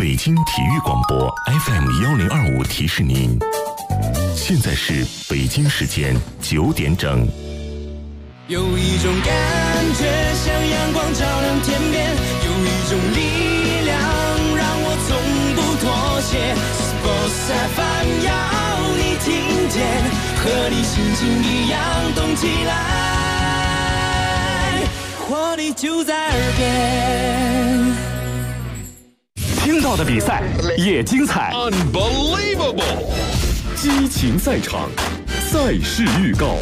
北京体育广播 FM1025提示您，现在是北京时间9点整。 有一种感觉像阳光照亮天边，有一种力量让我从不妥协。Sports FM 要你听见，和你心情一样动起来，活力就在耳边。 听到的比赛也精彩 ，Unbelievable！ 激情赛场，赛事预告。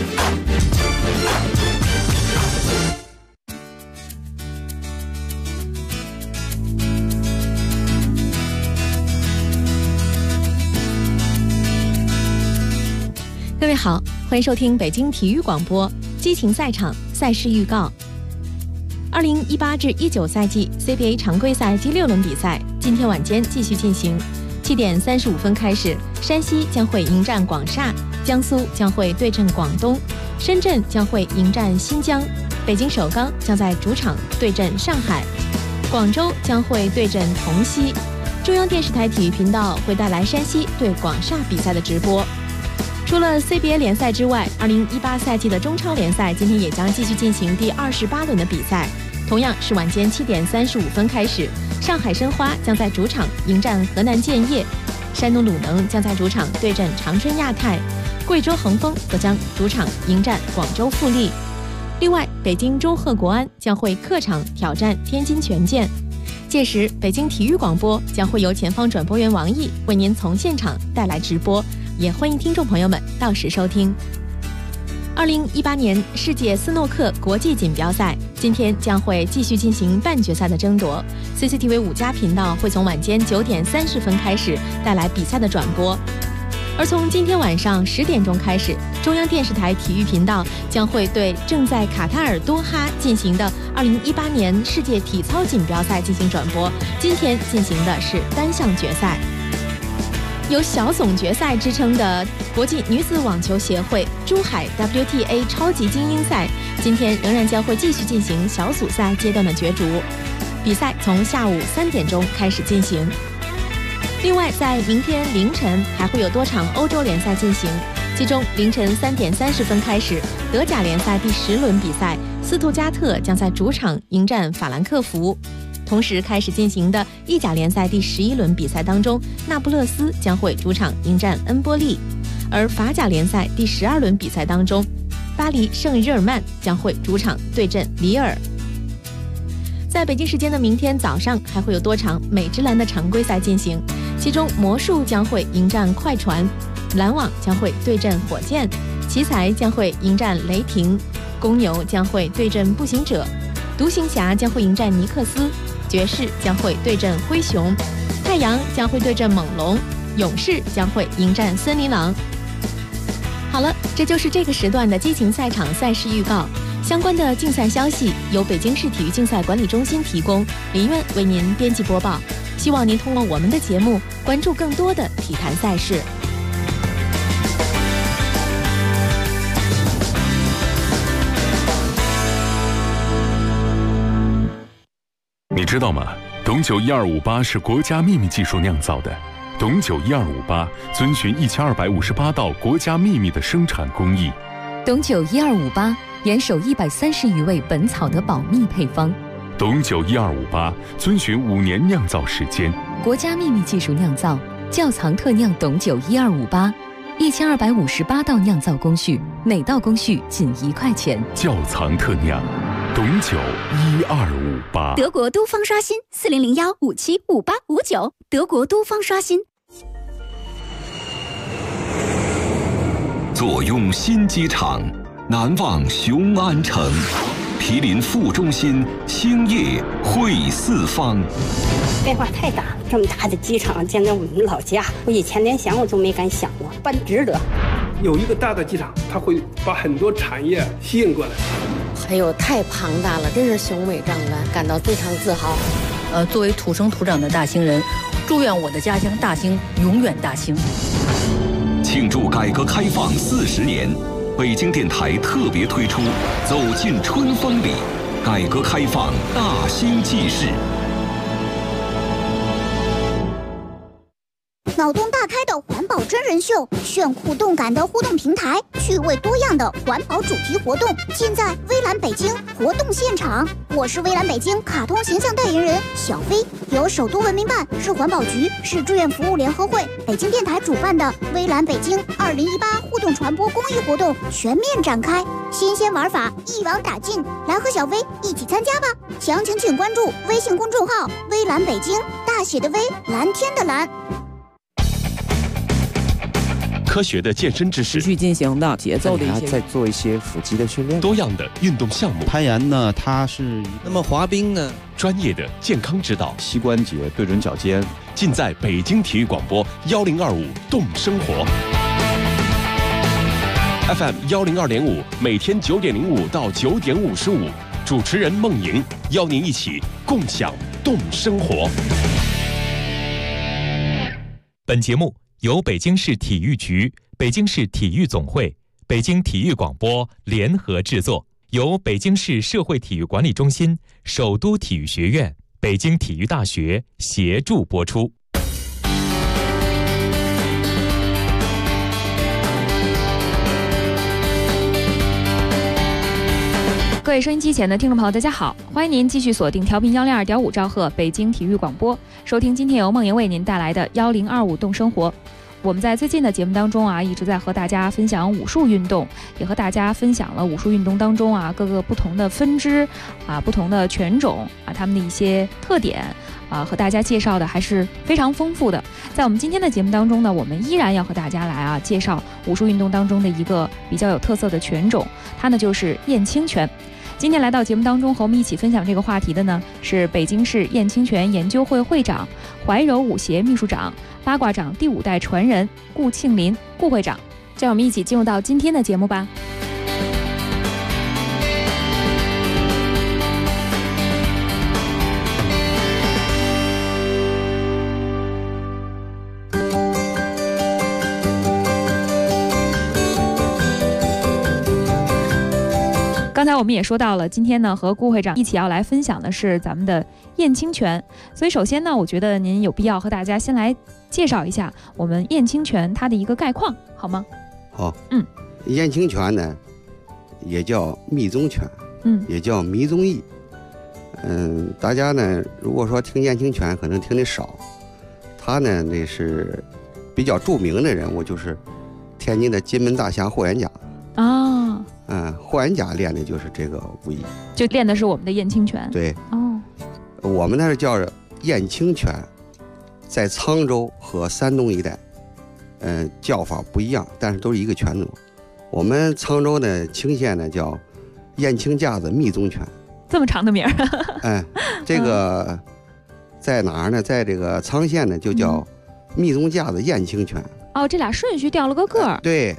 各位好，欢迎收听北京体育广播激情赛场赛事预告。2018至19赛季 CBA 常规赛第6轮比赛今天晚间继续进行。7点35分开始，山西将会迎战广厦，江苏将会对阵广东，深圳将会迎战新疆，北京首钢将在主场对阵上海，广州将会对阵同曦。中央电视台体育频道会带来山西对广厦比赛的直播。除了 CBA 联赛之外，2018赛季的中超联赛今天也将继续进行第28轮的比赛，同样是晚间7点35分开始。上海申花将在主场迎战河南建业，山东鲁能将在主场对阵长春亚泰，贵州恒丰则将主场迎战广州富力。另外，北京中赫国安将会客场挑战天津权健。届时，北京体育广播将会由前方转播员王毅为您从现场带来直播，也欢迎听众朋友们到时收听。2018年世界斯诺克国际锦标赛今天将会继续进行半决赛的争夺， CCTV 5家频道会从晚间9点30分开始带来比赛的转播，而从今天晚上10点钟开始，中央电视台体育频道将会对正在卡塔尔多哈进行的2018年世界体操锦标赛进行转播，今天进行的是单项决赛。有小总决赛之称的国际女子网球协会珠海 WTA 超级精英赛今天仍然将会继续进行小组赛阶段的角逐，比赛从下午3点钟开始进行。另外，在明天凌晨还会有多场欧洲联赛进行，其中凌晨3点30分开始，德甲联赛第10轮比赛，斯图加特将在主场迎战法兰克福。同时开始进行的意甲联赛第11轮比赛当中，那不勒斯将会主场迎战恩波利，而法甲联赛第12轮比赛当中，巴黎圣日耳曼将会主场对阵里尔。在北京时间的明天早上，还会有多场美职篮的常规赛进行，其中魔术将会迎战快船，篮网将会对阵火箭，奇才将会迎战雷霆，公牛将会对阵步行者，独行侠将会迎战尼克斯，爵士将会对阵灰熊，太阳将会对阵猛龙，勇士将会迎战森林狼。好了，这就是这个时段的激情赛场赛事预告。相关的竞赛消息由北京市体育竞赛管理中心提供，林苑为您编辑播报。希望您通过我们的节目关注更多的体坛赛事。 你知道吗？董酒1258是国家秘密技术酿造的。董酒1258遵循1258道国家秘密的生产工艺。 董酒1258严守130余味本草的保密配方。 董酒1258遵循5年酿造时间， 国家秘密技术酿造，窖藏特酿董酒1258，1258道酿造工序，每道工序仅1块钱。 窖藏特酿董酒1258。 德国都方刷新4001575859，德国都方刷新。 坐拥新机场，难忘雄安城，毗邻副中心，兴业汇四方。 变化太大了，这么大的机场建在我们老家，我以前连想我都没敢想过，办值得。 有一个大的机场，它会把很多产业吸引过来。 哎呦，太庞大了，真是雄伟壮观，感到非常自豪。 作为土生土长的大兴人，祝愿我的家乡大兴永远大兴。 庆祝改革开放40年，北京电台特别推出《走进春风里》，改革开放大兴纪事。 脑洞大开的环保真人秀，炫酷动感的互动平台，趣味多样的环保主题活动，尽在微蓝北京活动现场。我是微蓝北京卡通形象代言人小飞，由首都文明办、市环保局、市志愿服务联合会、北京电台主办的微蓝北京2018互动传播公益活动全面展开，新鲜玩法一网打尽，来和小飞一起参加吧！详情请关注微信公众号“微蓝北京”，大写的微，蓝天的蓝。 科学的健身知识， 持续进行的节奏的一些， 再做一些腹肌的训练， 多样的运动项目。 攀岩呢，它是那么滑冰呢， 专业的健康指导， 膝关节对准脚尖， 尽在北京体育广播1025动生活 FM 102.5，每天9点05到9点55，主持人孟莹邀您一起共享动生活。 本节目由北京市体育局、北京市体育总会、北京体育广播联合制作，由北京市社会体育管理中心、首都体育学院、北京体育大学协助播出。 各位收音机前的听众朋友，大家好，欢迎您继续锁定调频102.5兆赫北京体育广播，收听今天由孟莹为您带来的1025动生活。我们在最近的节目当中啊，一直在和大家分享武术运动，也和大家分享了武术运动当中啊各个不同的分支啊、不同的拳种啊，他们的一些特点啊，和大家介绍的还是非常丰富的。在我们今天的节目当中呢，我们依然要和大家来介绍武术运动当中的一个比较有特色的拳种，它呢就是燕青拳。今天来到节目当中和我们一起分享这个话题的呢，是北京市燕青拳研究会会长、怀柔武协秘书长、八卦掌第5代传人顾庆林顾会长。让我们一起进入到今天的节目吧。刚才我们也说到了，今天呢和顾会长一起要来分享的是咱们的燕青拳，所以首先呢，我觉得您有必要和大家先来介绍一下我们燕青拳它的一个概况，好吗？ 好，燕青拳呢也叫密宗拳，也叫迷宗义。大家呢如果说听燕青拳可能听得少，他呢那是比较著名的人物，就是天津的金门大侠霍元甲啊。霍元甲练的就是这个武艺， 就练的是我们的燕青拳。 对，我们那是叫燕青拳，在沧州和山东一带，叫法不一样，但是都是一个拳种。我们沧州呢，青县呢叫燕青架子密宗拳， 这么长的名儿。 这个在哪儿呢？在这个沧县呢，就叫密宗架子燕青拳。 这俩顺序调了个个儿。 对，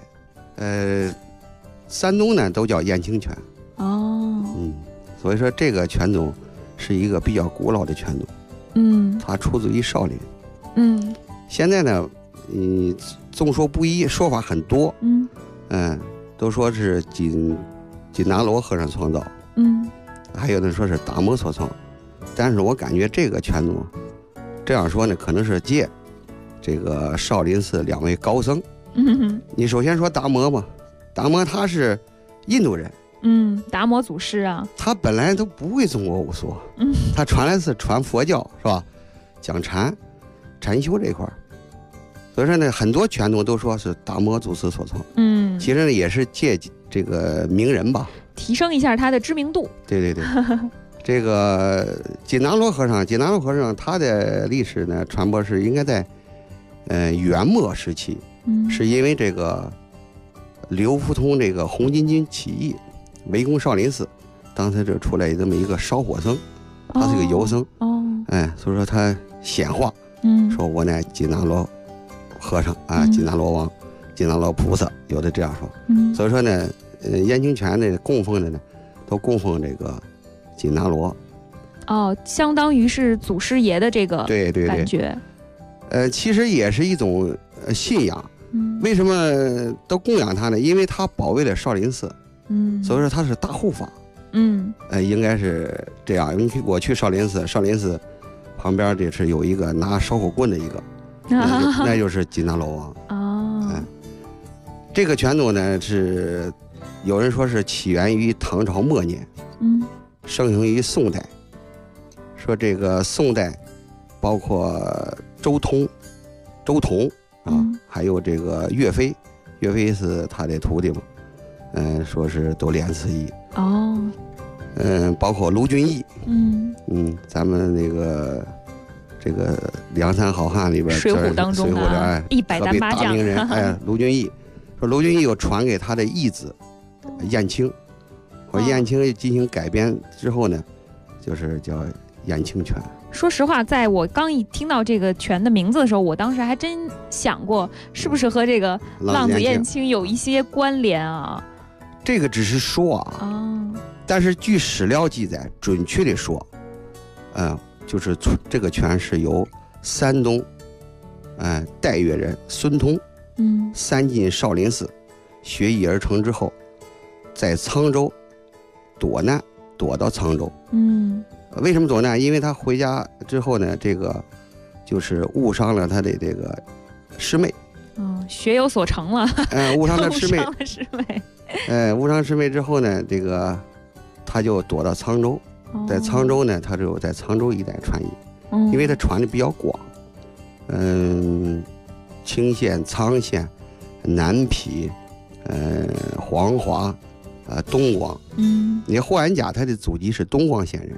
山东呢都叫燕青拳。所以说这个拳种是一个比较古老的拳种。它出自于少林。现在呢，众说不一，说法很多。都说是紧拿罗和尚创造。还有的说是达摩所创。但是我感觉这个拳种，这样说呢，可能是借这个少林寺2位高僧。你首先说达摩嘛。达摩他是印度人， 达摩祖师啊， 他本来都不会中国武术，他传来是传佛教是吧？讲禅修这块，所以说呢，很多拳种都说是达摩祖师所创，其实呢也是借这个名人吧， 提升一下他的知名度。 对，这个紧拿罗和尚他的历史呢传播是应该在元末时期，是因为这个刘福通这个红巾军起义围攻少林寺，当时就出来这么一个烧火僧，他是个游僧。所以说他显化，说我呢紧拿罗和尚啊，紧拿罗王，紧拿罗菩萨，有的这样说。所以说呢，燕青拳呢供奉的呢都供奉这个紧拿罗。 相当于是祖师爷的这个感觉。 其实也是一种信仰。为什么都供养他呢？因为他保卫了少林寺，所以说他是大护法。应该是这样。我去少林寺，少林寺旁边这是有一个拿烧火棍的一个， 那就是金丹罗王。 哦， 这个拳种呢是有人说是起源于唐朝末年，盛行于宋代。说这个宋代，包括周同还有这个岳飞，岳飞是他的徒弟嘛，说是都练此役。 哦， 包括卢俊义，咱们那个这个梁山好汉里边， 水浒当中的100单八将名人，卢俊义，说卢俊义又传给他的义子燕青，或燕青进行改编之后呢，就是叫燕青拳。 说实话，在我刚一听到这个拳的名字的时候，我当时还真想过，是不是和这个浪子燕青有一些关联啊？ 这个只是说啊，但是据史料记载，准确的说，就是这个拳是由山东，代岳人孙通，三进少林寺学艺而成之后，在沧州躲难，躲到沧州。为什么躲难？因为他回家之后呢，这个就是误伤了他的这个师妹。 学有所成了。 误伤了师妹。误伤师妹之后呢，这个他就躲到沧州，在沧州呢，他就在沧州一带传艺，因为他传的比较广。青县、沧县、南邳、黄华、东光。你霍元甲他的祖籍是东光县人。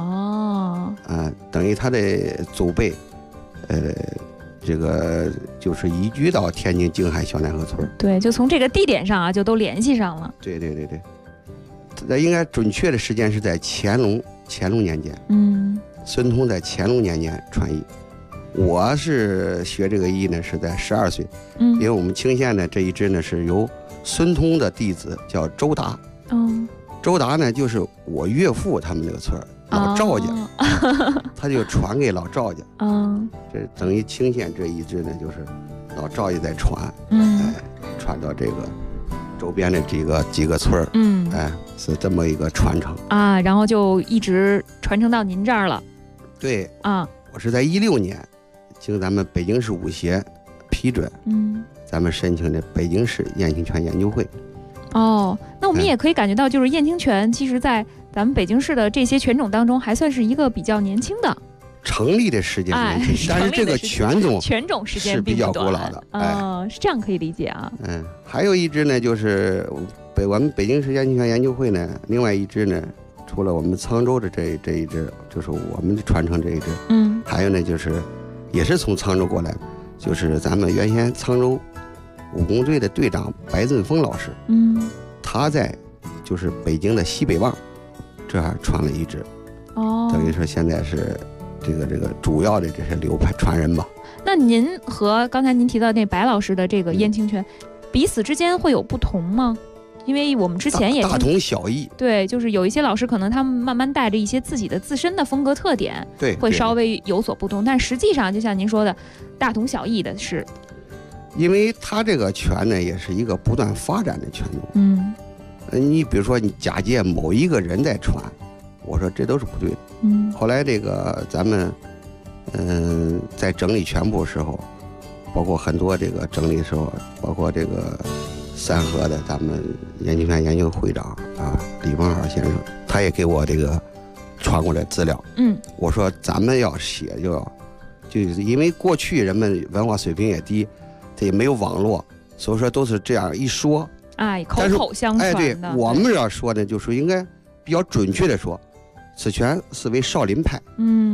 等于他的祖辈，这个就是移居到天津静海小南河村。 对，就从这个地点上啊，就都联系上了。 对。那应该准确的时间是在乾隆年间。孙通在乾隆年间传艺。我是学这个艺呢，是在12岁。因为我们青县呢这一支呢是由孙通的弟子叫周达。周达呢就是我岳父他们那个村老赵家，他就传给老赵家。这等于青县这一支呢，就是老赵家在传，传到这个周边的几个村是这么一个传承啊，然后就一直传承到您这儿了。 对啊，我是在16年，经咱们北京市武协批准，咱们申请的北京市燕青拳研究会。 那我们也可以感觉到，就是燕青拳其实在咱们北京市的这些拳种当中，还算是一个比较年轻的。 成立的时间年轻，但是这个拳种时间是比较古老的。 是这样可以理解啊。 还有一支呢，就是我们北京市燕青拳研究会呢，另外一支呢，除了我们沧州的这一支，就是我们的传承这一支。还有呢，就是也是从沧州过来的，就是咱们原先沧州武工队的队长白振峰老师，他在就是北京的西北望这儿传了一支，等于说现在是这个主要的这些流派传人吧。 那您和刚才您提到那白老师的这个燕青拳，彼此之间会有不同吗？因为我们之前也大同小异。对， 就是有一些老师可能他们慢慢带着一些自己的自身的风格特点， 对， 会稍微有所不同，但实际上就像您说的，大同小异的是。 因为他这个拳呢，也是一个不断发展的拳种。你比如说你假借某一个人在传，我说这都是不对的。后来这个咱们在整理拳部的时候，包括很多这个整理的时候，包括这个三河的咱们燕青拳研究会长李文豪先生，他也给我这个传过来资料。我说咱们要写就是因为过去人们文化水平也低，这也没有网络，所以说都是这样一说， 口口相传的。 对，我们要说呢，就是应该比较准确的说，此拳是为少林派，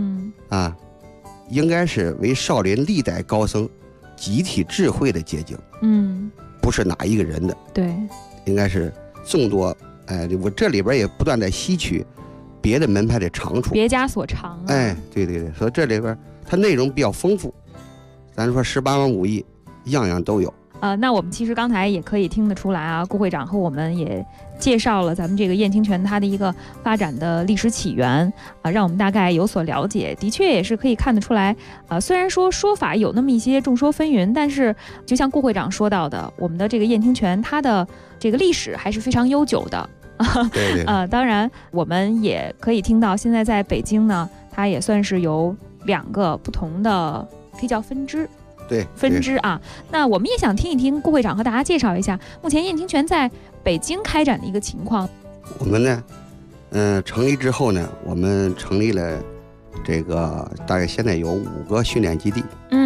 应该是为少林历代高僧集体智慧的结晶，不是哪一个人的， 对， 应该是众多，我这里边也不断在吸取别的门派的长处， 别家所长。 对，所以这里边它内容比较丰富，咱说18般武艺，样样都有。 那我们其实刚才也可以听得出来啊，顾会长和我们也介绍了咱们这个燕青拳它的一个发展的历史起源让我们大概有所了解。的确也是可以看得出来，虽然说法有那么一些众说纷纭，但是就像顾会长说到的，我们的这个燕青拳它的这个历史还是非常悠久的。 对。 当然我们也可以听到，现在在北京呢，它也算是由2个不同的可以叫分支。 分支啊。那我们也想听一听顾会长和大家介绍一下目前燕清泉在北京开展的一个情况。 我们呢，成立之后呢，我们成立了这个大概现在有5个训练基地。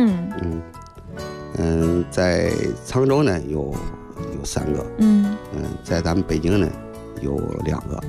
在沧州呢有3个。在咱们北京呢有2个。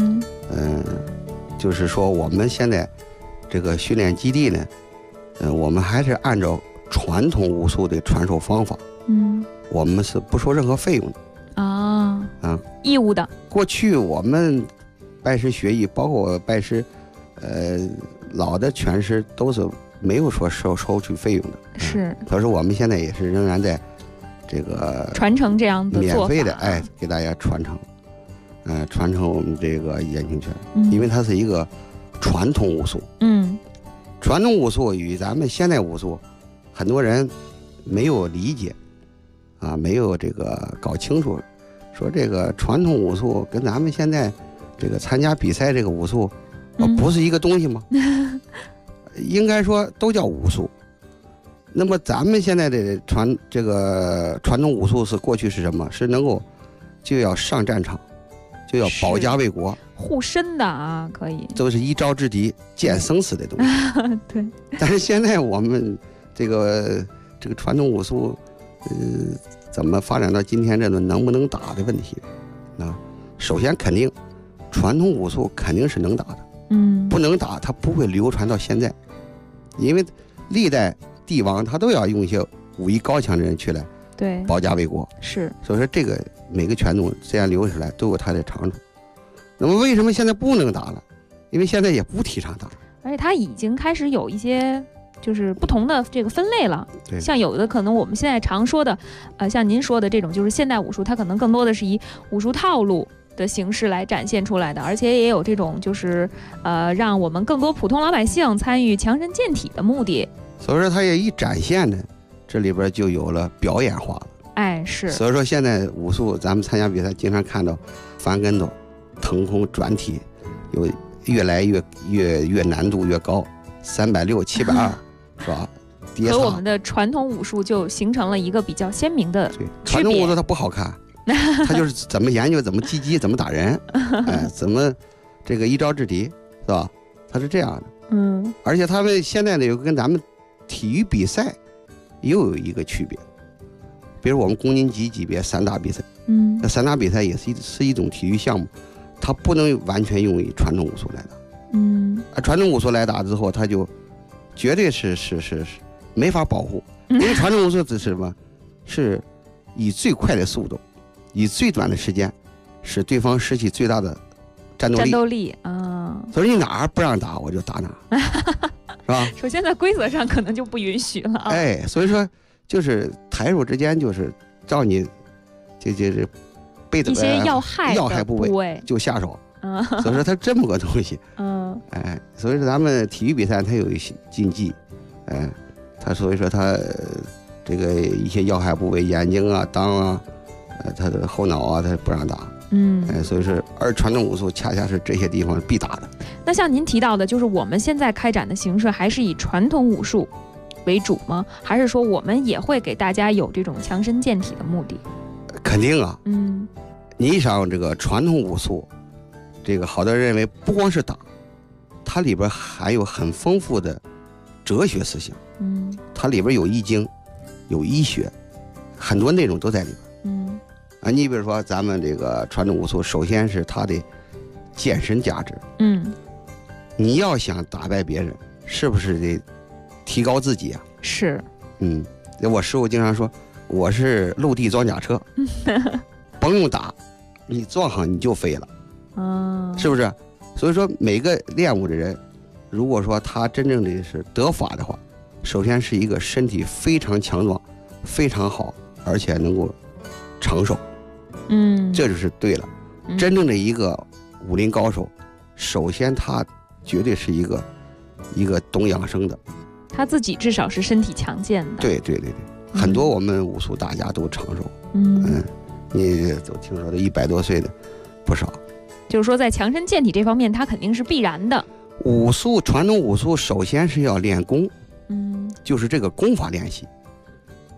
就是说我们现在这个训练基地呢，我们还是按照传统武术的传授方法。我们是不收任何费用的。 义务的。 过去我们拜师学艺，包括拜师，老的拳师都是没有说收取费用的。 是。 可是我们现在也是仍然在这个传承这样的做法， 免费的给大家传承，传承我们这个燕清拳，因为它是一个传统武术。传统武术与咱们现代武术，很多人没有理解，没有这个搞清楚，说这个传统武术跟咱们现在这个参加比赛这个武术，不是一个东西吗？应该说都叫武术。那么咱们现在的传统武术是过去是什么？是能够就要上战场，就要保家卫国、 护身的啊，可以。 都是一招制敌、见生死的东西。 对。 但是现在我们这个传统武术，怎么发展到今天这种能不能打的问题？首先肯定传统武术肯定是能打的。不能打它不会流传到现在，因为历代帝王他都要用一些武艺高强的人去来保家卫国。 是。 所以说这个每个拳种这样留下来都有它的长处。那么为什么现在不能打了？因为现在也不提倡打， 而且它已经开始有一些就是不同的这个分类了。像有的可能我们现在常说的，像您说的这种就是现代武术，它可能更多的是以武术套路的形式来展现出来的，而且也有这种就是让我们更多普通老百姓参与强身健体的目的。 所以说它也一展现呢，这里边就有了表演化了。 是。 所以说现在武术咱们参加比赛经常看到翻跟头、腾空、转体，有越来越难度越高，360、720，是吧？ 和我们的传统武术就形成了一个比较鲜明的区别。 传统武术它不好看。他就是怎么研究，怎么击击，怎么打人，怎么这个一招制敌，是吧？他是这样的。而且他们现在呢，有跟咱们体育比赛又有一个区别，比如我们公斤级别散打比赛，那散打比赛也是一种体育项目，它不能完全用于传统武术来打。传统武术来打之后，它就绝对是没法保护，因为传统武术是什么？是以最快的速度。以最短的时间使对方失去最大的战斗力所以你哪儿不让打我就打哪是吧？ 首先在规则上可能就不允许了所以说就是台手之间就是照你这背的一些要害部位就下手所以说它这么个东西所以说咱们体育比赛它有一些禁忌它所以说它这个一些要害部位眼睛啊裆啊他的后脑啊，他不让打，所以说，而传统武术恰恰是这些地方必打的。 那像您提到的，就是我们现在开展的形式还是以传统武术为主吗？还是说我们也会给大家有这种强身健体的目的？ 肯定啊，你想这个传统武术，这个好多人认为不光是打，它里边含有很丰富的哲学思想，它里边有易经，有医学，很多内容都在里边。你比如说咱们这个传统武术，首先是它的健身价值。你要想打败别人，是不是得提高自己啊？ 是。 我师傅经常说，我是陆地装甲车，甭用打，你撞上你就飞了，是不是？所以说每个练武的人，如果说他真正的是得法的话，首先是一个身体非常强壮、非常好，而且能够长寿。这就是对了。真正的一个武林高手，首先他绝对是一个懂养生的， 他自己至少是身体强健的。 对，很多我们武术大家都长寿。你都听说的100多岁的不少。 就是说在强身健体这方面，它肯定是必然的。 武术传统武术首先是要练功，就是这个功法练习。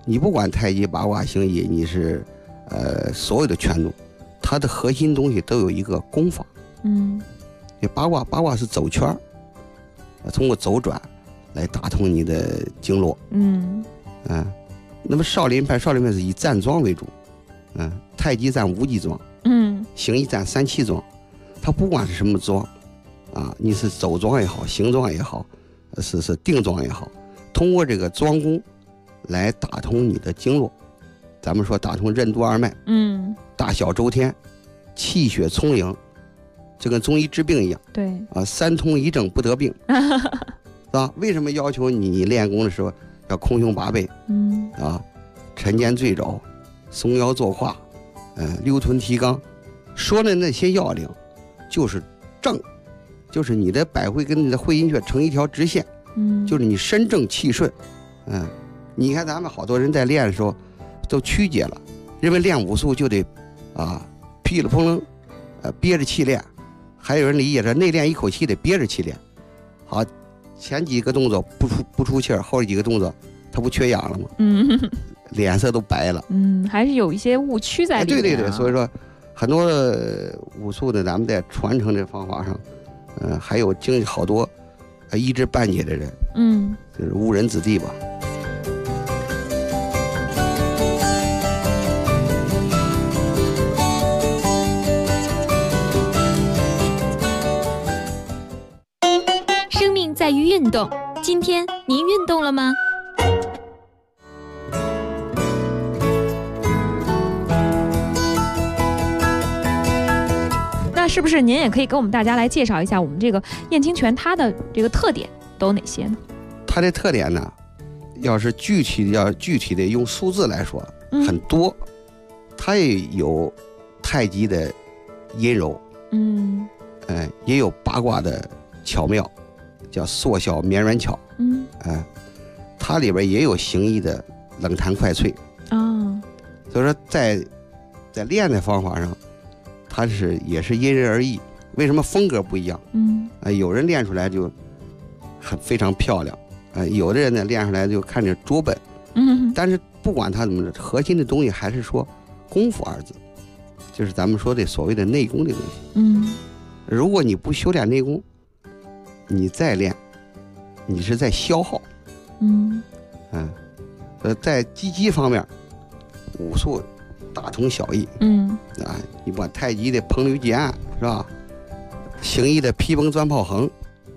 你不管太极、八卦、形意，你是所有的拳种，它的核心东西都有一个功法。八卦是走圈儿，通过走转来打通你的经络。那么少林派是以站桩为主，太极站无极桩，形意站三气桩。它不管是什么桩啊，你是走桩也好，行桩也好，是定桩也好，通过这个桩功来打通你的经络。咱们说打通任督二脉，大小周天，气血充盈，就跟中医治病一样。 对啊，三通一正不得病，是吧？为什么要求你练功的时候要空胸拔背？沉肩坠肘，松腰坐胯，溜臀提肛，说的那些要领，就是正，就是你的百会跟你的会阴穴成一条直线，就是你身正气顺。你看咱们好多人在练的时候都曲解了，认为练武术就得噼里砰楞，憋着气练，还有人理解着内练一口气得憋着气练。好，前几个动作不出气儿，后几个动作他不缺氧了吗？脸色都白了。 还是有一些误区在里面。 对，所以说很多武术的咱们在传承的方法上，还有经好多一知半解的人，就是误人子弟吧。 生命在于运动，今天您运动了吗？ 是不是您也可以给我们大家来介绍一下我们这个燕青拳它的这个特点都有哪些呢？ 它的特点呢，要具体的用数字来说，很多。它也有太极的阴柔，也有八卦的巧妙，叫缩小绵软巧，它里边也有形意的冷弹快脆。所以说在练的方法上，它也是因人而异。为什么风格不一样？有人练出来就非常漂亮，有的人呢练出来就看着拙笨。但是不管它怎么着，核心的东西还是说功夫二字，就是咱们说的所谓的内功的东西。如果你不修炼内功，你再练，你是在消耗。在积极方面，武术大同小异。你把太极的掤捋挤按是吧？形意的劈崩钻炮横，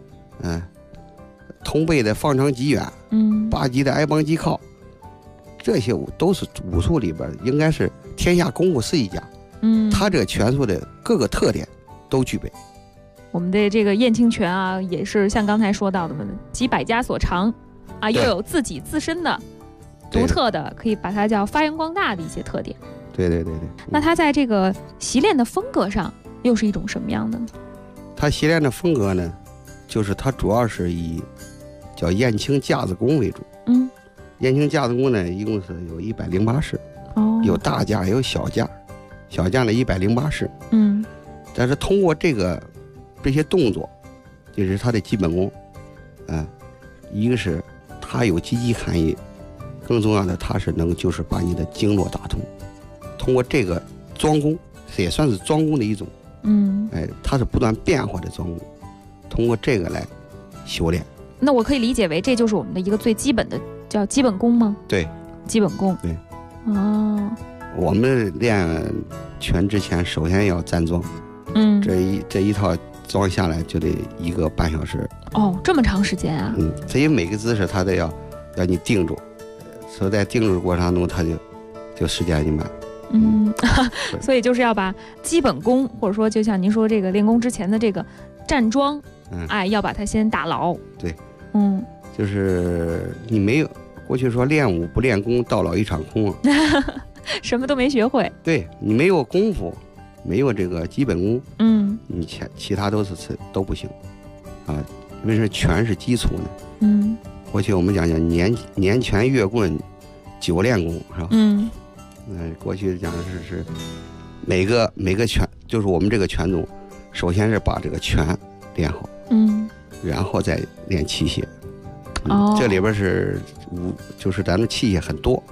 通背的放长击远，八极的挨帮击靠，这些都是武术里边应该是天下功夫是一家。他这拳术的各个特点都具备。 我们的这个燕青拳啊，也是像刚才说到的集百家所长啊，又有自己自身的独特的，可以把它叫发扬光大的一些特点。 对。 那它在这个习练的风格上又是一种什么样的呢？ 它习练的风格呢，就是它主要是以叫燕青架子功为主。燕青架子功呢，一共是有108式，有大架也有小架，小架呢108式。但是通过这些动作，就是它的基本功。一个是它有积极含义，更重要的它是就是把你的经络打通。通过这个桩功，也算是桩功的一种。它是不断变化的桩功，通过这个来修炼。 那我可以理解为这就是我们的一个最基本的叫基本功吗？ 对， 基本功。 对。我们练拳之前，首先要站桩。这一套桩下来就得1个半小时。 这么长时间啊？ 所以每个姿势它都要你定住，所以在定住的过程当中，它就时间就慢。 所以就是要把基本功，或者说就像您说这个练功之前的这个站桩，要把它先打牢。 对，就是你没有过去说练武不练功，到老一场空。 什么都没学会。 对，你没有功夫，没有这个基本功，你其他都不行啊。因为是拳是基础呢。过去我们讲年拳月棍久练功，是吧？过去讲的是每个拳，就是我们这个拳种，首先是把这个拳练好，然后再练器械。这里边就是咱的器械很多，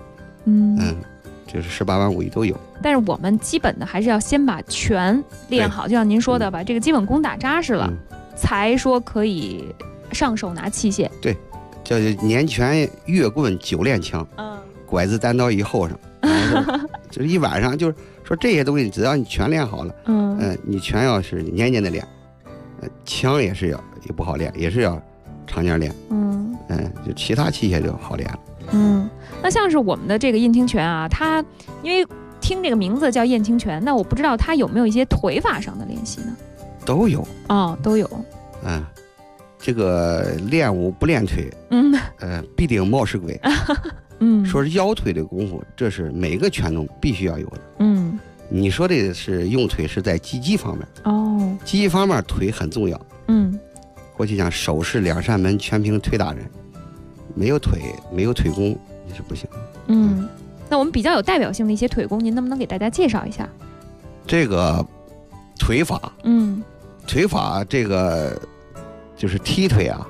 就是18万5亿都有。 但是我们基本的还是要先把拳练好，就像您说的，把这个基本功打扎实了，才说可以上手拿器械。 对，叫年拳月棍久练枪，拐子单刀一后上，就是一晚上，就是说这些东西，只要你全练好了，你拳要是年年的练，枪也不好练，也是要常年练，就其他器械就好练了。 那像是我们的这个燕青拳啊，它因为听这个名字叫燕青拳，那我不知道它有没有一些腿法上的练习呢？ 都有都有。 这个练武不练腿，必定冒失鬼。说是腰腿的功夫，这是每个拳种必须要有的。你说的是用腿是在击击方面，击击方面腿很重要。过去讲手是两扇门，全凭腿打人，没有腿功你是不行。 那我们比较有代表性的一些腿功，您能不能给大家介绍一下？ 这个腿法，腿法这个就是踢腿啊，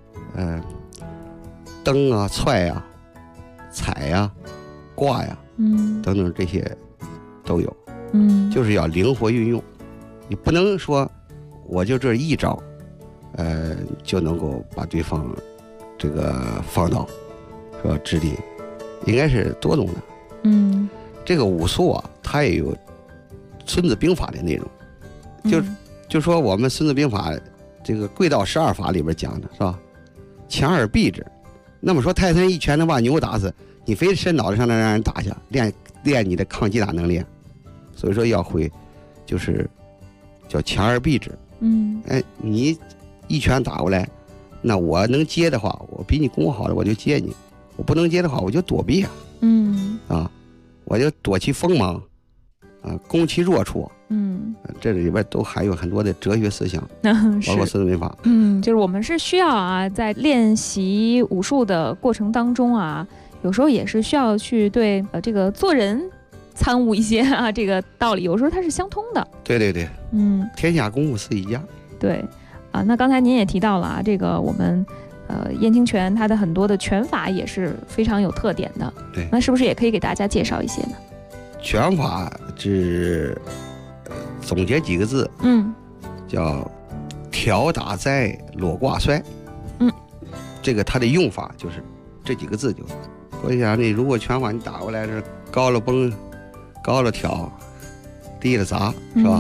蹬啊、踹啊、踩呀、挂呀，等等这些都有。就是要灵活运用，你不能说我就这一招，就能够把对方这个放倒，说质地应该是多种的。这个武术啊，它也有《孙子兵法》的内容，就说我们《孙子兵法》这个贵道12法里边讲的是吧？强而避之。那么说泰山一拳能把牛打死，你非伸脑袋上来让人打下，练你的抗击打能力。所以说要会，就是叫强而避之。你一拳打过来，那我能接的话，我比你功好了，我就接你；我不能接的话，我就躲避啊。我就躲其锋芒，攻其弱处。这里边都含有很多的哲学思想，包括《孙子兵法》。 就是我们是需要啊，在练习武术的过程当中啊，有时候也是需要去对这个做人参悟一些啊，这个道理有时候它是相通的。 对，天下功夫似一家。对啊，那刚才您也提到了啊，这个我们燕青拳它的很多的拳法也是非常有特点的。 对， 那是不是也可以给大家介绍一些呢？ 拳法只总结几个字，叫挑打摘裸挂摔。这个它的用法就是这几个字就。我想你如果拳法你打过来是高了崩，高了挑，低了砸，是吧？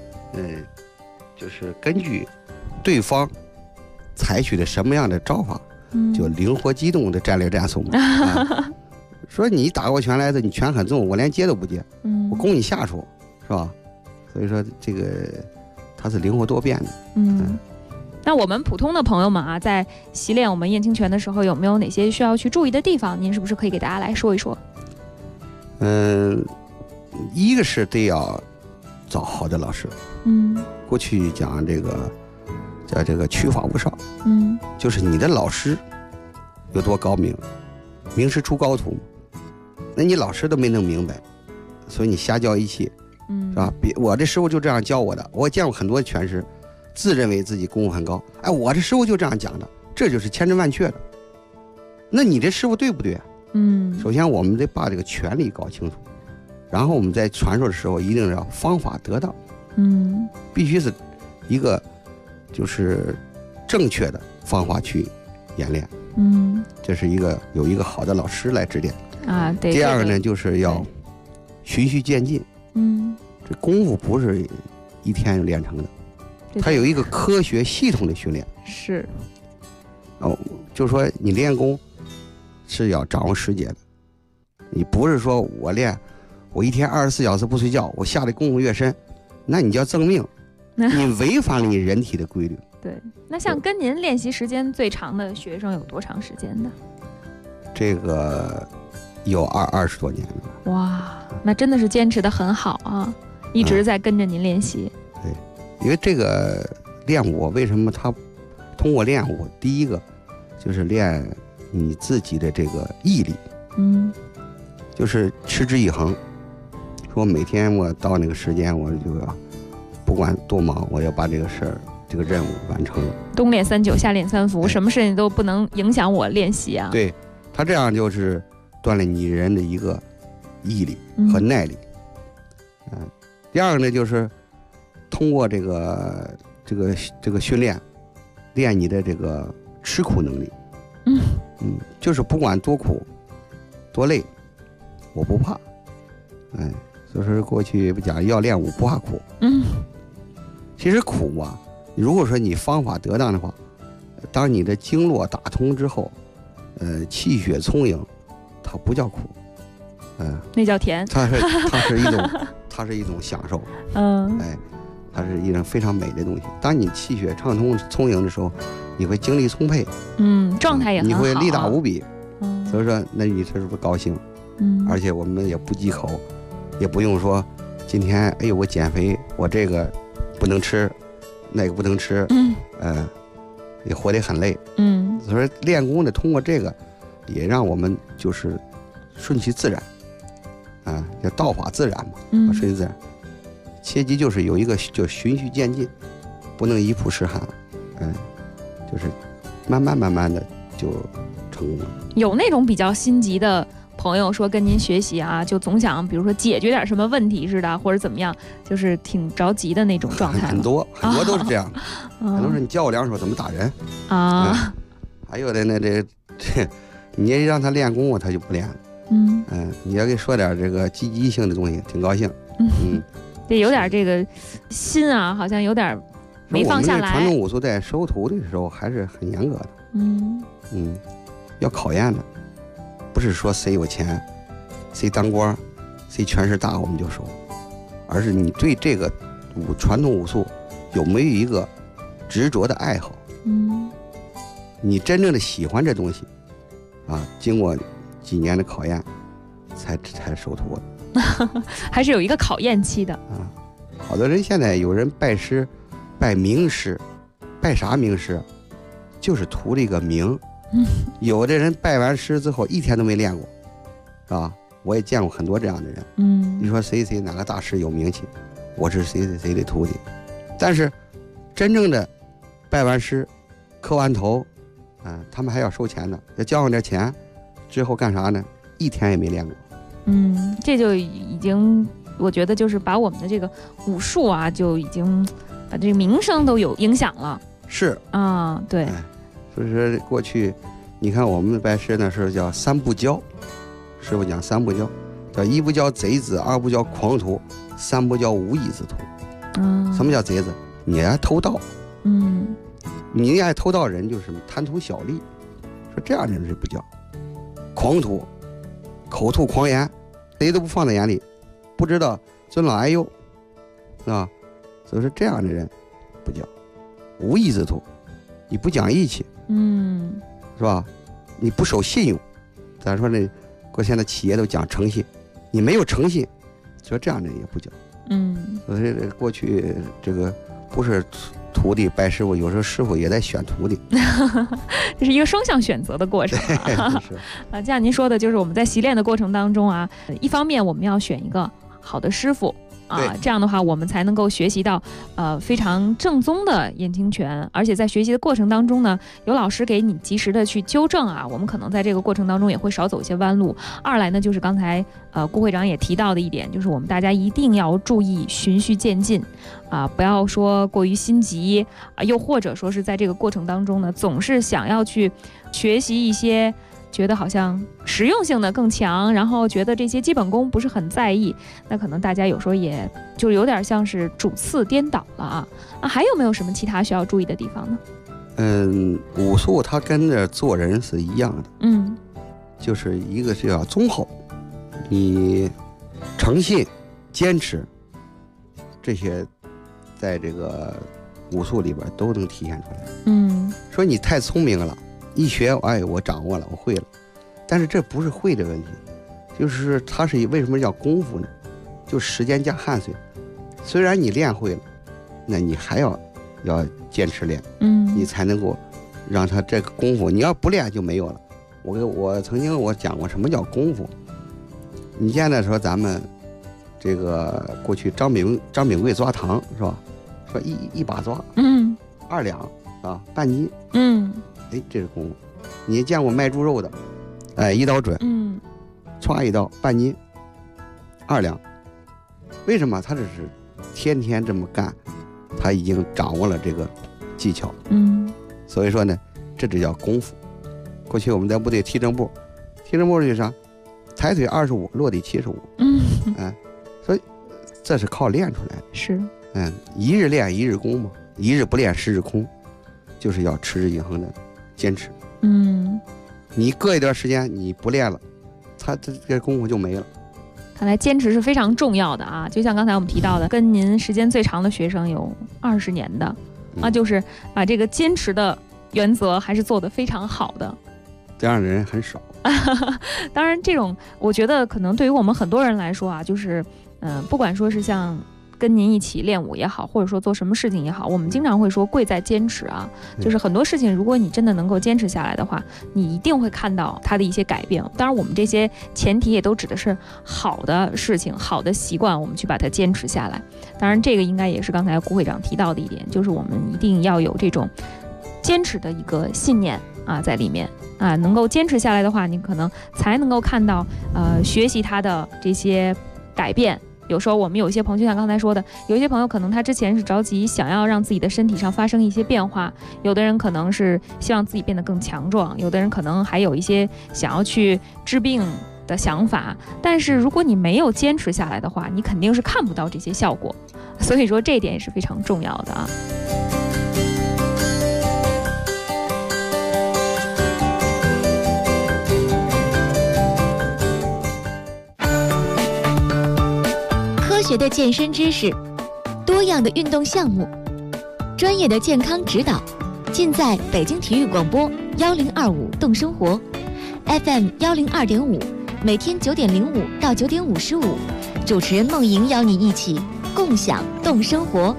就是根据对方采取的什么样的招法，就灵活机动的战略战术嘛。说你打过拳来的，你拳很重，我连接都不接，我攻你下处，是吧？所以说这个它是灵活多变的。 那我们普通的朋友们啊，在习练我们燕青拳的时候，有没有哪些需要去注意的地方？您是不是可以给大家来说一说？ 一个是得要找好的老师。过去讲这个叫这个取法无少。就是你的老师有多高明，名师出高徒，那你老师都没弄明白，所以你瞎教一气，是吧？我这师傅就这样教我的，我见过很多拳师自认为自己功夫很高，我这师傅就这样讲的，这就是千真万确的。那你这师傅对不对？首先我们得把这个权利搞清楚，然后我们在传授的时候一定要方法得当，必须是一个就是正确的方法去演练，这是有一个好的老师来指点啊。对。第二个呢，就是要循序渐进，这功夫不是一天就练成的，它有一个科学系统的训练。 是。 就是说你练功是要掌握时节的，你不是说我一天24小时不睡觉，我下的功夫越深，那你叫赠命，你违反了你人体的规律。 对，那像跟您练习时间最长的学生有多长时间的？ 这个有20多年了。 哇，那真的是坚持得很好啊，一直在跟着您练习。 对，因为这个练武，为什么他通过练武，第一个就是练你自己的这个毅力，就是持之以恒。说每天我到那个时间，我就要不管多忙，我要把这个事儿。这个任务完成了， 冬练3九，夏练3伏，什么事情都不能影响我练习啊。 对，他这样就是锻炼你人的一个毅力和耐力。第二个呢，就是通过这个训练，练你的这个吃苦能力。就是不管多苦多累，我不怕。所以说过去不讲要练武不怕苦。其实苦啊，如果说你方法得当的话，当你的经络打通之后，气血充盈，它不叫苦， 那叫甜。 它是一种享受。它是一种非常美的东西。当你气血畅通充盈的时候，你会精力充沛， 状态也很好， 你会力大无比。所以说，那你是不是高兴？而且我们也不忌口，也不用说今天哎呦我减肥，我这个不能吃，那个不能吃，也活得很累。所以说练功呢，通过这个也让我们就是顺其自然，叫道法自然嘛，顺其自然。切记就是有一个就循序渐进，不能一曝十寒，就是慢慢的就成功了。 有那种比较心急的朋友说跟您学习啊，就总想比如说解决点什么问题似的，或者怎么样，就是挺着急的那种状态。 很多都是这样的，很多是你教我两手怎么打人啊， 还有的呢这你让他练功他就不练了。你要给说点这个积极性的东西，挺高兴。 这有点这个心啊，好像有点没放下来。 传统武术在收徒的时候还是很严格的。要考验的，不是说谁有钱，谁当官，谁权势大我们就收，而是你对这个传统武术有没有一个执着的爱好。你真正的喜欢这东西啊，经过几年的考验才收徒的。 还是有一个考验期的。 好多人现在有人拜师拜名师，拜啥名师？就是图这个名。有的人拜完师之后一天都没练过，是吧？我也见过很多这样的人。你说谁哪个大师有名气，我是谁的徒弟，但是真正的拜完师磕完头，他们还要收钱的，要交上点钱之后干啥呢？一天也没练过。 这就已经我觉得就是把我们的这个武术啊，就已经把这个名声都有影响了。 是啊，对。 所以说过去你看我们拜师呢是叫三不教，师傅讲三不教，叫一不教贼子，二不教狂徒，三不教无义之徒。什么叫贼子？你爱偷盗。你爱偷盗人就是贪图小利，说这样的人是不叫。狂徒口吐狂言，谁都不放在眼里，不知道尊老爱幼，是吧？所以说这样的人不叫。无义之徒，你不讲义气，是吧？你不守信用，咱说那现在企业都讲诚信，你没有诚信，所以这样的人也不叫。所以过去这个不是徒弟拜师傅，有时候师傅也在选徒弟。 这是一个双向选择的过程。就像您说的，就是我们在习练的过程当中啊，一方面我们要选一个好的师傅。这样的话我们才能够学习到非常正宗的燕青拳，而且在学习的过程当中呢，有老师给你及时的去纠正啊，我们可能在这个过程当中也会少走一些弯路。二来呢，就是刚才顾会长也提到的一点，就是我们大家一定要注意循序渐进不要说过于心急又或者说是在这个过程当中呢，总是想要去学习一些觉得好像实用性的更强，然后觉得这些基本功不是很在意，那可能大家有时候也就有点像是主次颠倒了还有没有什么其他需要注意的地方呢？ 武术它跟着做人是一样的，就是一个是要忠厚，你诚信、坚持，这些在这个武术里边都能体现出来。说你太聪明了。一学，我掌握了，我会了，但是这不是会的问题，就是它是为什么叫功夫呢？就时间加汗水。虽然你练会了，那你还要坚持练，你才能够让他这个功夫，你要不练就没有了。我曾经讲过什么叫功夫。你现在说咱们这个过去张炳贵抓糖是吧？说一把抓，2两啊，半斤，这是功夫。你见过卖猪肉的，一刀准， 歘一刀半斤，2两。为什么？他这是天天这么干，他已经掌握了这个技巧。所以说呢，这就叫功夫。过去我们在部队踢正步是啥？抬腿25，落地75。所以这是靠练出来的。 是。 一日练一日功嘛，一日不练十日空，就是要持之以恒的坚持。你隔一段时间你不练了，他这个功夫就没了。 看来坚持是非常重要的啊！就像刚才我们提到的，跟您时间最长的学生有20年的，就是把这个坚持的原则还是做得非常好的。 这样的人很少。 当然，这种我觉得可能对于我们很多人来说啊，就是不管说是像跟您一起练武也好，或者说做什么事情也好，我们经常会说贵在坚持啊。就是很多事情，如果你真的能够坚持下来的话，你一定会看到它的一些改变。当然，我们这些前提也都指的是好的事情、好的习惯，我们去把它坚持下来。当然，这个应该也是刚才顾会长提到的一点，就是我们一定要有这种坚持的一个信念啊在里面啊，能够坚持下来的话，你可能才能够看到学习它的这些改变。有时候我们有一些朋友，就像刚才说的，有一些朋友可能他之前是着急想要让自己的身体上发生一些变化，有的人可能是希望自己变得更强壮，有的人可能还有一些想要去治病的想法。但是如果你没有坚持下来的话，你肯定是看不到这些效果。所以说这一点也是非常重要的啊。 科学的健身知识，多样的运动项目，专业的健康指导，尽在北京体育广播1025动生活 FM 102.5，每天9点05到9点55，主持人梦莹邀你一起共享动生活。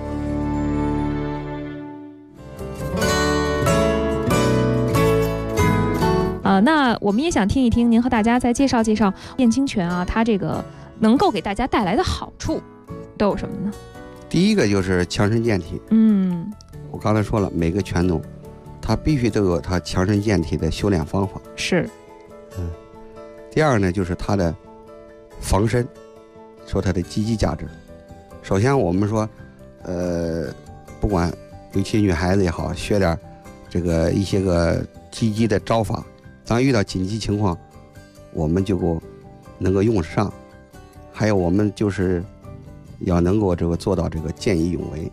那我们也想听一听您和大家再介绍介绍燕青拳啊，它这个能够给大家带来的好处都有什么呢？ 第一个就是强身健体。我刚才说了，每个拳种它必须都有它强身健体的修炼方法。 是。 第二呢，就是它的防身，说它的积极价值。首先我们说不管尤其女孩子也好，学点这个一些个积极的招法，当遇到紧急情况我们就能够用上。还有我们就是要能够这个做到这个见义勇为。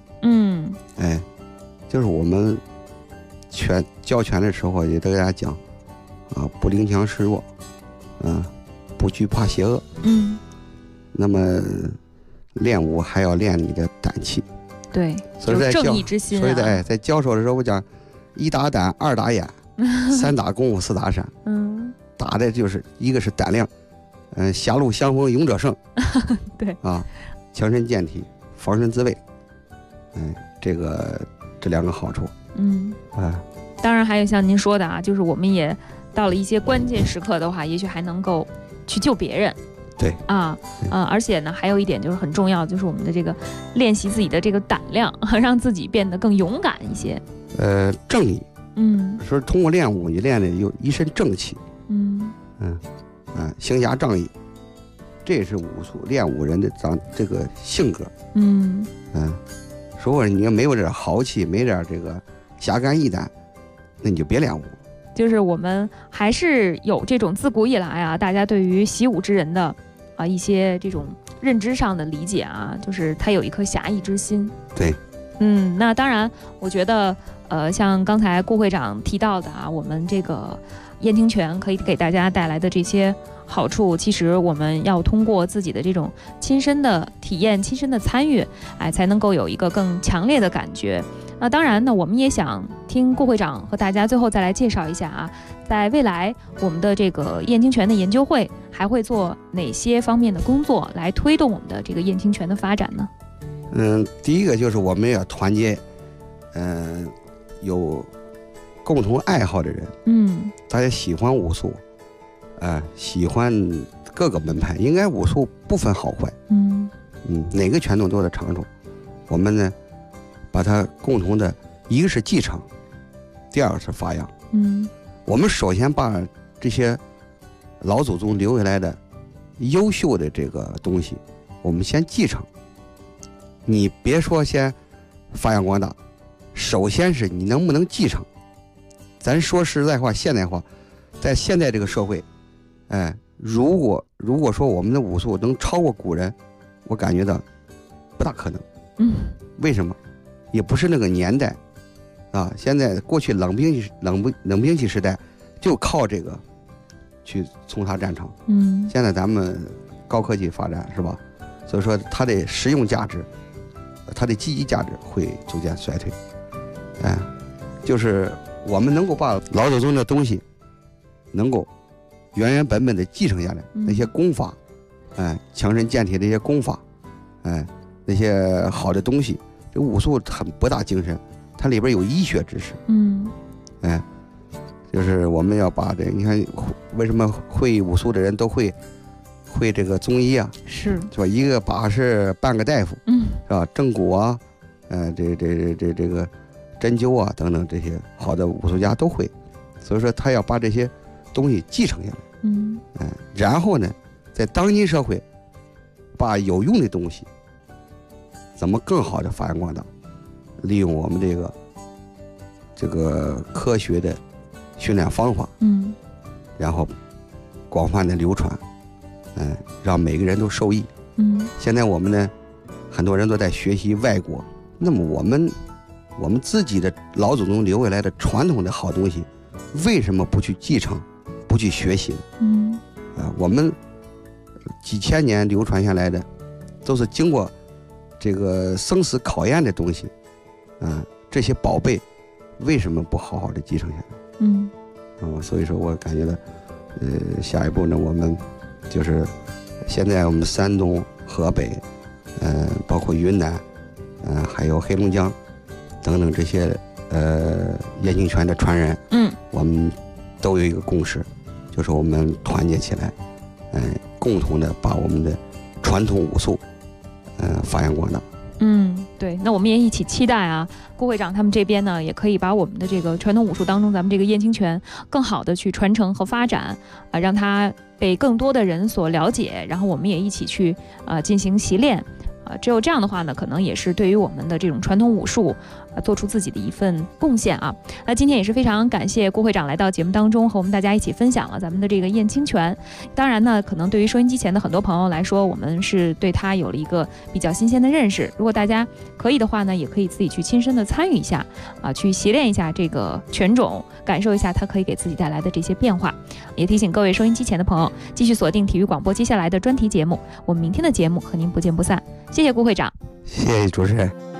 就是我们教拳的时候也跟大家讲啊，不凌强示弱，不惧怕邪恶。那么练武还要练你的胆气。 对，有正义之心。 所以在教授的时候，我讲1打胆，2打眼，3打功夫，4打闪。打的就是一个是胆量，狭路相逢勇者胜。 对啊，强身健体，防身自卫。这2个好处。 当然还有像您说的啊，就是我们也到了一些关键时刻的话，也许还能够去救别人。 对而且呢，还有一点就是很重要，就是我们的这个练习自己的这个胆量，让自己变得更勇敢一些。 正义。说通过练武，你练的有一身正气。行侠仗义，这也是武术练武人的这个性格。如果你没有点豪气，没点这个侠肝义胆，那你就别练武。 就是我们还是有这种自古以来啊，大家对于习武之人的一些这种认知上的理解啊，就是他有一颗侠义之心。 对。 那当然，我觉得像刚才顾会长提到的啊，我们这个燕青拳可以给大家带来的这些好处，其实我们要通过自己的这种亲身的体验、亲身的参与，才能够有一个更强烈的感觉。当然呢，我们也想听顾会长和大家最后再来介绍一下啊，在未来我们的这个燕青拳的研究会还会做哪些方面的工作来推动我们的这个燕青拳的发展呢？ 第一个就是我们要团结，有共同爱好的人，大家喜欢武术，喜欢各个门派，应该武术不分好坏，哪个拳种都有长处。我们呢，把它共同的，一个是继承，第二个是发扬。我们首先把这些老祖宗留下来的优秀的这个东西，我们先继承。你别说先发扬光大，首先是你能不能继承。咱说实在话，现代化，在现在这个社会，如果说我们的武术能超过古人，我感觉到不大可能。为什么？也不是那个年代啊。现在过去冷兵器时代，就靠这个去冲杀战场。现在咱们高科技发展是吧？所以说它的实用价值，它的积极价值会逐渐衰退。就是我们能够把老祖宗的东西能够原原本本的继承下来，那些功法，强身健体的一些功法，那些好的东西，这武术很博大精深，它里边有医学知识。就是我们要把这，你看为什么会武术的人都会这个中医啊？是吧？一个把是半个大夫，是吧？正骨啊，这个针灸啊等等，这些好的武术家都会，所以说他要把这些东西继承下来。然后呢，在当今社会，把有用的东西怎么更好的发扬光大，利用我们这个科学的训练方法，然后广泛的流传，让每个人都受益。现在我们呢，很多人都在学习外国，那么我们自己的老祖宗留下来的传统的好东西，为什么不去继承，不去学习呢？我们几千年流传下来的，都是经过这个生死考验的东西，这些宝贝为什么不好好的继承下来？所以说我感觉到，下一步呢，我们就是现在我们山东、河北，包括云南，还有黑龙江等等这些燕京拳的传人，我们都有一个共识，就是我们团结起来，共同的把我们的传统武术，发扬光大。 对，那我们也一起期待啊，郭会长他们这边呢，也可以把我们的这个传统武术当中，咱们这个燕青拳更好的去传承和发展啊，让它被更多的人所了解，然后我们也一起去进行习练。只有这样的话呢，可能也是对于我们的这种传统武术做出自己的一份贡献啊。那今天也是非常感谢郭会长来到节目当中，和我们大家一起分享了咱们的这个燕青拳。当然呢，可能对于收音机前的很多朋友来说，我们是对它有了一个比较新鲜的认识。如果大家可以的话呢，也可以自己去亲身的参与一下啊，去习练一下这个拳种，感受一下它可以给自己带来的这些变化。也提醒各位收音机前的朋友，继续锁定体育广播接下来的专题节目，我们明天的节目和您不见不散。谢谢郭会长， 谢谢主持人。